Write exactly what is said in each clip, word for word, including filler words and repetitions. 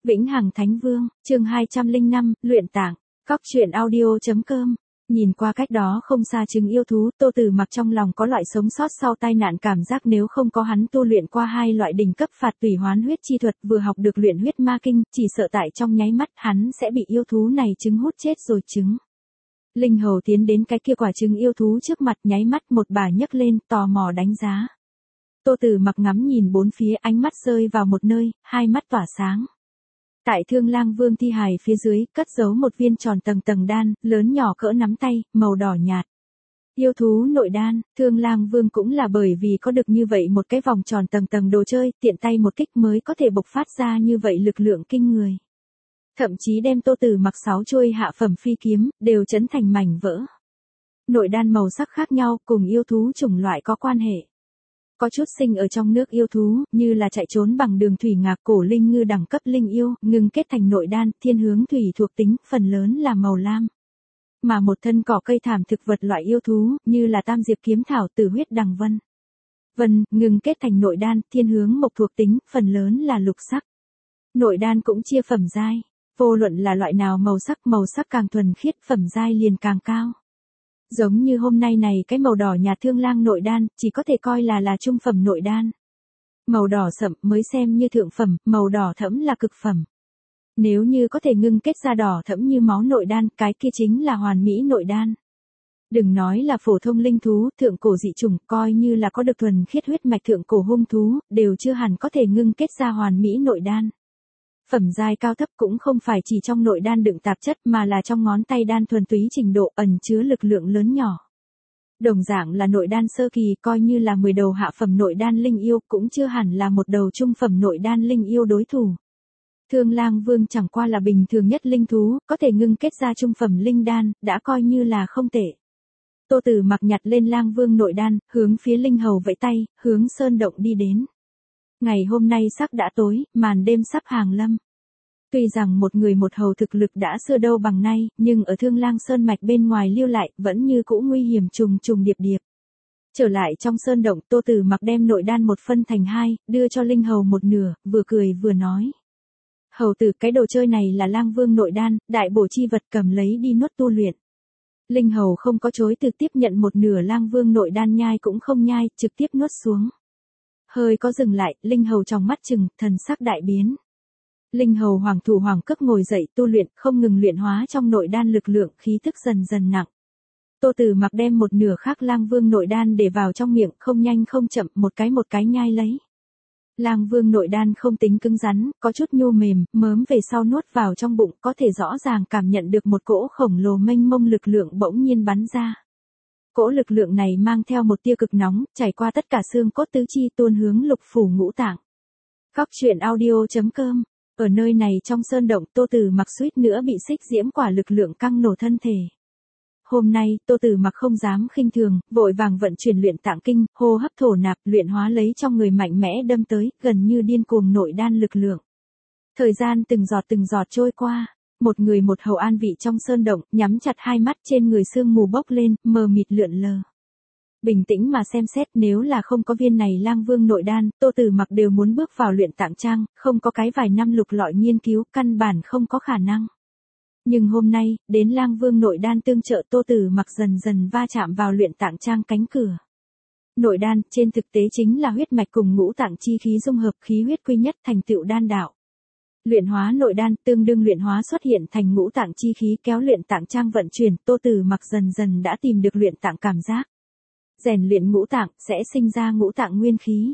Vĩnh Hằng Thánh Vương, chương hai trăm lẻ năm, luyện tạng, cóc truyện audio chấm com. Nhìn qua cách đó không xa trứng yêu thú, Tô Tử Mặc trong lòng có loại sống sót sau tai nạn cảm giác nếu không có hắn tu luyện qua hai loại đỉnh cấp phạt tùy hoán huyết chi thuật, vừa học được luyện huyết ma kinh, chỉ sợ tại trong nháy mắt hắn sẽ bị yêu thú này trứng hút chết rồi trứng. Linh Hầu tiến đến cái kia quả trứng yêu thú trước mặt, nháy mắt một bà nhấc lên, tò mò đánh giá. Tô Tử Mặc ngắm nhìn bốn phía, ánh mắt rơi vào một nơi, hai mắt tỏa sáng. Tại Thương Lang Vương thi hài phía dưới, cất giấu một viên tròn tầng tầng đan, lớn nhỏ cỡ nắm tay, màu đỏ nhạt. Yêu thú nội đan, Thương Lang Vương cũng là bởi vì có được như vậy một cái vòng tròn tầng tầng đồ chơi, tiện tay một kích mới có thể bộc phát ra như vậy lực lượng kinh người. Thậm chí đem Tô Tử Mặc sáu chuôi hạ phẩm phi kiếm, đều chấn thành mảnh vỡ. Nội đan màu sắc khác nhau, cùng yêu thú chủng loại có quan hệ. Có chút sinh ở trong nước yêu thú, như là chạy trốn bằng đường thủy ngạc cổ linh ngư đẳng cấp linh yêu, ngừng kết thành nội đan, thiên hướng thủy thuộc tính, phần lớn là màu lam. Mà một thân cỏ cây thảm thực vật loại yêu thú, như là tam diệp kiếm thảo, tử huyết đằng vân. Vân, ngừng kết thành nội đan, thiên hướng mộc thuộc tính, phần lớn là lục sắc. Nội đan cũng chia phẩm giai, vô luận là loại nào màu sắc, màu sắc càng thuần khiết, phẩm giai liền càng cao. Giống như hôm nay này cái màu đỏ nhà Thương Lang nội đan, chỉ có thể coi là là trung phẩm nội đan. Màu đỏ sậm mới xem như thượng phẩm, màu đỏ thẫm là cực phẩm. Nếu như có thể ngưng kết ra đỏ thẫm như máu nội đan, cái kia chính là hoàn mỹ nội đan. Đừng nói là phổ thông linh thú, thượng cổ dị chủng, coi như là có được thuần khiết huyết mạch thượng cổ hung thú, đều chưa hẳn có thể ngưng kết ra hoàn mỹ nội đan. Phẩm giai cao thấp cũng không phải chỉ trong nội đan đựng tạp chất mà là trong ngón tay đan thuần túy trình độ ẩn chứa lực lượng lớn nhỏ. Đồng dạng là nội đan sơ kỳ, coi như là mười đầu hạ phẩm nội đan linh yêu cũng chưa hẳn là một đầu trung phẩm nội đan linh yêu đối thủ. Thương Lang Vương chẳng qua là bình thường nhất linh thú, có thể ngưng kết ra trung phẩm linh đan, đã coi như là không tệ. Tô Tử Mặc nhặt lên Lang Vương nội đan, hướng phía Linh Hầu vẫy tay, hướng sơn động đi đến. Ngày hôm nay sắc đã tối, màn đêm sắp hàng lâm. Tuy rằng một người một hầu thực lực đã xưa đâu bằng nay, nhưng ở Thương Lang Sơn mạch bên ngoài lưu lại, vẫn như cũ nguy hiểm trùng trùng điệp điệp. Trở lại trong sơn động, Tô Tử Mặc đem nội đan một phân thành hai, đưa cho Linh Hầu một nửa, vừa cười vừa nói. Hầu tử, cái đồ chơi này là Lang Vương nội đan, đại bổ chi vật, cầm lấy đi nuốt tu luyện. Linh Hầu không có chối từ, tiếp nhận một nửa Lang Vương nội đan, nhai cũng không nhai, trực tiếp nuốt xuống. Hơi có dừng lại, Linh Hầu trong mắt chừng, thần sắc đại biến. Linh Hầu hoàng thủ hoàng cước ngồi dậy tu luyện, không ngừng luyện hóa trong nội đan lực lượng, khí tức dần dần nặng. Tô Tử Mặc đem một nửa khác Lang Vương nội đan để vào trong miệng, không nhanh không chậm, một cái một cái nhai lấy. Lang Vương nội đan không tính cứng rắn, có chút nhu mềm, mớm về sau nuốt vào trong bụng, có thể rõ ràng cảm nhận được một cỗ khổng lồ mênh mông lực lượng bỗng nhiên bắn ra. Cỗ lực lượng này mang theo một tia cực nóng, trải qua tất cả xương cốt tứ chi tuôn hướng lục phủ ngũ tạng. Cóc truyện audio chấm com. Ở nơi này trong sơn động, Tô Tử Mặc suýt nữa bị xích diễm quả lực lượng căng nổ thân thể. Hôm nay, Tô Tử Mặc không dám khinh thường, vội vàng vận chuyển luyện tạng kinh, hô hấp thổ nạp, luyện hóa lấy trong người mạnh mẽ đâm tới, gần như điên cuồng nội đan lực lượng. Thời gian từng giọt từng giọt trôi qua, một người một hầu an vị trong sơn động, nhắm chặt hai mắt, trên người sương mù bốc lên, mờ mịt lượn lờ. Bình tĩnh mà xem xét, nếu là không có viên này Lang Vương nội đan, Tô Tử Mặc đều muốn bước vào luyện tạng trang, không có cái vài năm lục lọi nghiên cứu, căn bản không có khả năng. Nhưng hôm nay, đến Lang Vương nội đan tương trợ, Tô Tử Mặc dần dần va chạm vào luyện tạng trang cánh cửa. Nội đan, trên thực tế chính là huyết mạch cùng ngũ tạng chi khí dung hợp, khí huyết quy nhất thành tựu đan đạo. Luyện hóa nội đan, tương đương luyện hóa xuất hiện thành ngũ tạng chi khí, kéo luyện tạng trang vận chuyển, Tô Tử Mặc dần dần đã tìm được luyện tạng cảm giác. Rèn luyện ngũ tạng, sẽ sinh ra ngũ tạng nguyên khí.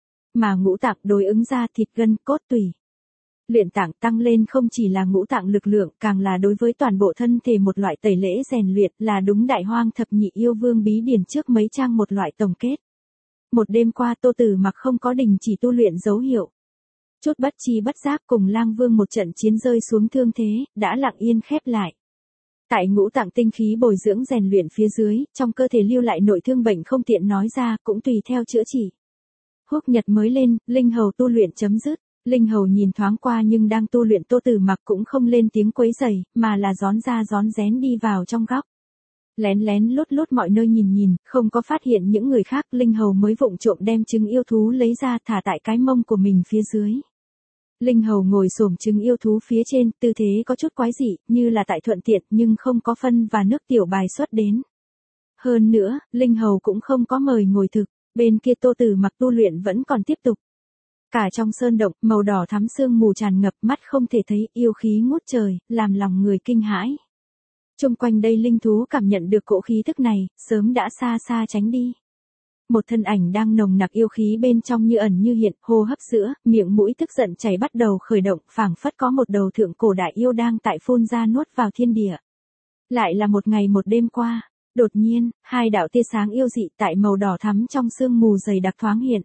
Mà ngũ tạng đối ứng ra thịt gân, cốt tủy. Luyện tạng tăng lên không chỉ là ngũ tạng lực lượng, càng là đối với toàn bộ thân thể một loại tẩy lễ rèn luyện, là đúng Đại Hoang thập nhị yêu vương bí điển trước mấy trang một loại tổng kết. Một đêm qua, Tô Tử Mặc không có đình chỉ tu luyện dấu hiệu. Chút bất chi bất giác cùng Lang Vương một trận chiến rơi xuống thương thế, đã lặng yên khép lại. Tại ngũ tạng tinh khí bồi dưỡng rèn luyện phía dưới, trong cơ thể lưu lại nội thương bệnh không tiện nói ra, cũng tùy theo chữa trị. Húc nhật mới lên, Linh Hầu tu luyện chấm dứt. Linh Hầu nhìn thoáng qua nhưng đang tu luyện Tô Tử Mặc cũng không lên tiếng quấy rầy, mà là rón ra rón rén đi vào trong góc. Lén lén lút lút mọi nơi nhìn nhìn, không có phát hiện những người khác, Linh Hầu mới vụng trộm đem trứng yêu thú lấy ra thả tại cái mông của mình phía dưới. Linh hầu ngồi xổm trứng yêu thú phía trên, tư thế có chút quái dị, như là tại thuận tiện nhưng không có phân và nước tiểu bài xuất đến. Hơn nữa, Linh hầu cũng không có mời ngồi thực, bên kia Tô Tử Mặc tu luyện vẫn còn tiếp tục. Cả trong sơn động, màu đỏ thắm sương mù tràn ngập, mắt không thể thấy, yêu khí ngút trời, làm lòng người kinh hãi. Chung quanh đây linh thú cảm nhận được cỗ khí tức này, sớm đã xa xa tránh đi. Một thân ảnh đang nồng nặc yêu khí bên trong như ẩn như hiện, hô hấp giữa, miệng mũi tức giận chảy bắt đầu khởi động, phảng phất có một đầu thượng cổ đại yêu đang tại phun ra nuốt vào thiên địa. Lại là một ngày một đêm qua, đột nhiên, hai đạo tia sáng yêu dị tại màu đỏ thắm trong sương mù dày đặc thoáng hiện.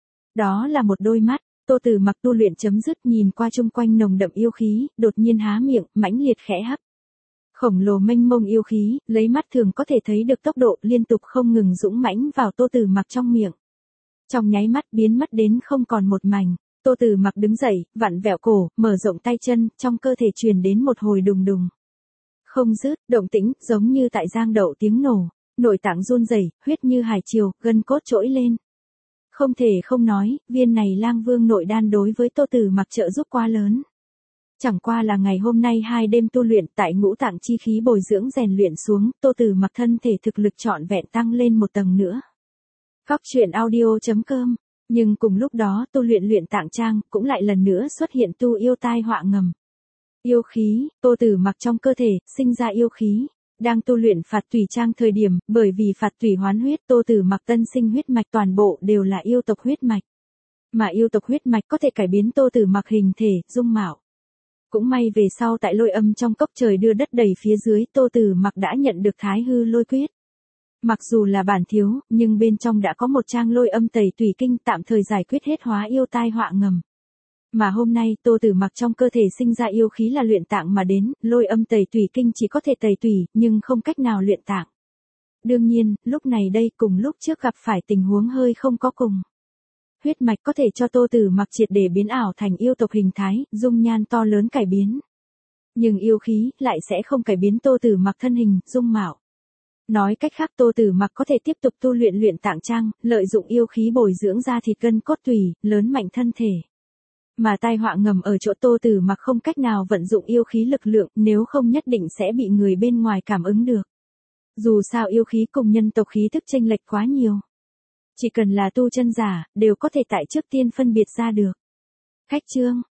Đó là một đôi mắt. Tô Tử Mặc tu luyện chấm dứt, nhìn qua chung quanh nồng đậm yêu khí, đột nhiên há miệng, mãnh liệt khẽ hấp. Khổng lồ mênh mông yêu khí, lấy mắt thường có thể thấy được tốc độ liên tục không ngừng dũng mãnh vào Tô Tử Mặc trong miệng. Trong nháy mắt biến mất đến không còn một mảnh, Tô Tử Mặc đứng dậy, vặn vẹo cổ, mở rộng tay chân, trong cơ thể truyền đến một hồi đùng đùng. Không dứt, động tĩnh, giống như tại giang đậu tiếng nổ, nội tạng run rẩy, huyết như hải triều, gân cốt trỗi lên. Không thể không nói, viên này Lang Vương nội đan đối với Tô Tử Mặc trợ giúp quá lớn. Chẳng qua là ngày hôm nay hai đêm tu luyện tại ngũ tạng chi khí bồi dưỡng rèn luyện xuống, Tô Tử Mặc thân thể thực lực trọn vẹn tăng lên một tầng nữa. Góc truyện audio chấm com. Nhưng cùng lúc đó tu luyện luyện tạng trang cũng lại lần nữa xuất hiện tu yêu tai họa ngầm. Yêu khí, Tô Tử Mặc trong cơ thể sinh ra yêu khí. Đang tu luyện phạt tùy trang thời điểm, bởi vì phạt tùy hoán huyết, Tô Tử Mặc tân sinh huyết mạch toàn bộ đều là yêu tộc huyết mạch. Mà yêu tộc huyết mạch có thể cải biến Tô Tử Mặc hình thể, dung mạo. Cũng may về sau tại lôi âm trong cốc trời đưa đất đầy phía dưới, Tô Tử Mặc đã nhận được Thái Hư Lôi Quyết. Mặc dù là bản thiếu, nhưng bên trong đã có một trang lôi âm tẩy tùy kinh tạm thời giải quyết hết hóa yêu tai họa ngầm. Mà hôm nay Tô Tử Mặc trong cơ thể sinh ra yêu khí là luyện tạng mà đến, lôi âm tẩy tùy kinh chỉ có thể tẩy tùy, nhưng không cách nào luyện tạng. Đương nhiên, lúc này đây cùng lúc trước gặp phải tình huống hơi không có cùng. Huyết mạch có thể cho Tô Tử Mặc triệt để biến ảo thành yêu tộc hình thái, dung nhan to lớn cải biến. Nhưng yêu khí lại sẽ không cải biến Tô Tử Mặc thân hình, dung mạo. Nói cách khác Tô Tử Mặc có thể tiếp tục tu luyện luyện tạng trang, lợi dụng yêu khí bồi dưỡng ra thịt gân cốt tùy, lớn mạnh thân thể. Mà tai họa ngầm ở chỗ Tô Tử Mặc không cách nào vận dụng yêu khí lực lượng, nếu không nhất định sẽ bị người bên ngoài cảm ứng được. Dù sao yêu khí cùng nhân tộc khí thức chênh lệch quá nhiều. Chỉ cần là tu chân giả, đều có thể tại trước tiên phân biệt ra được. Khách chương